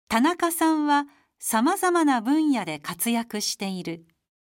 田中さんはさまざまな分野で活躍している。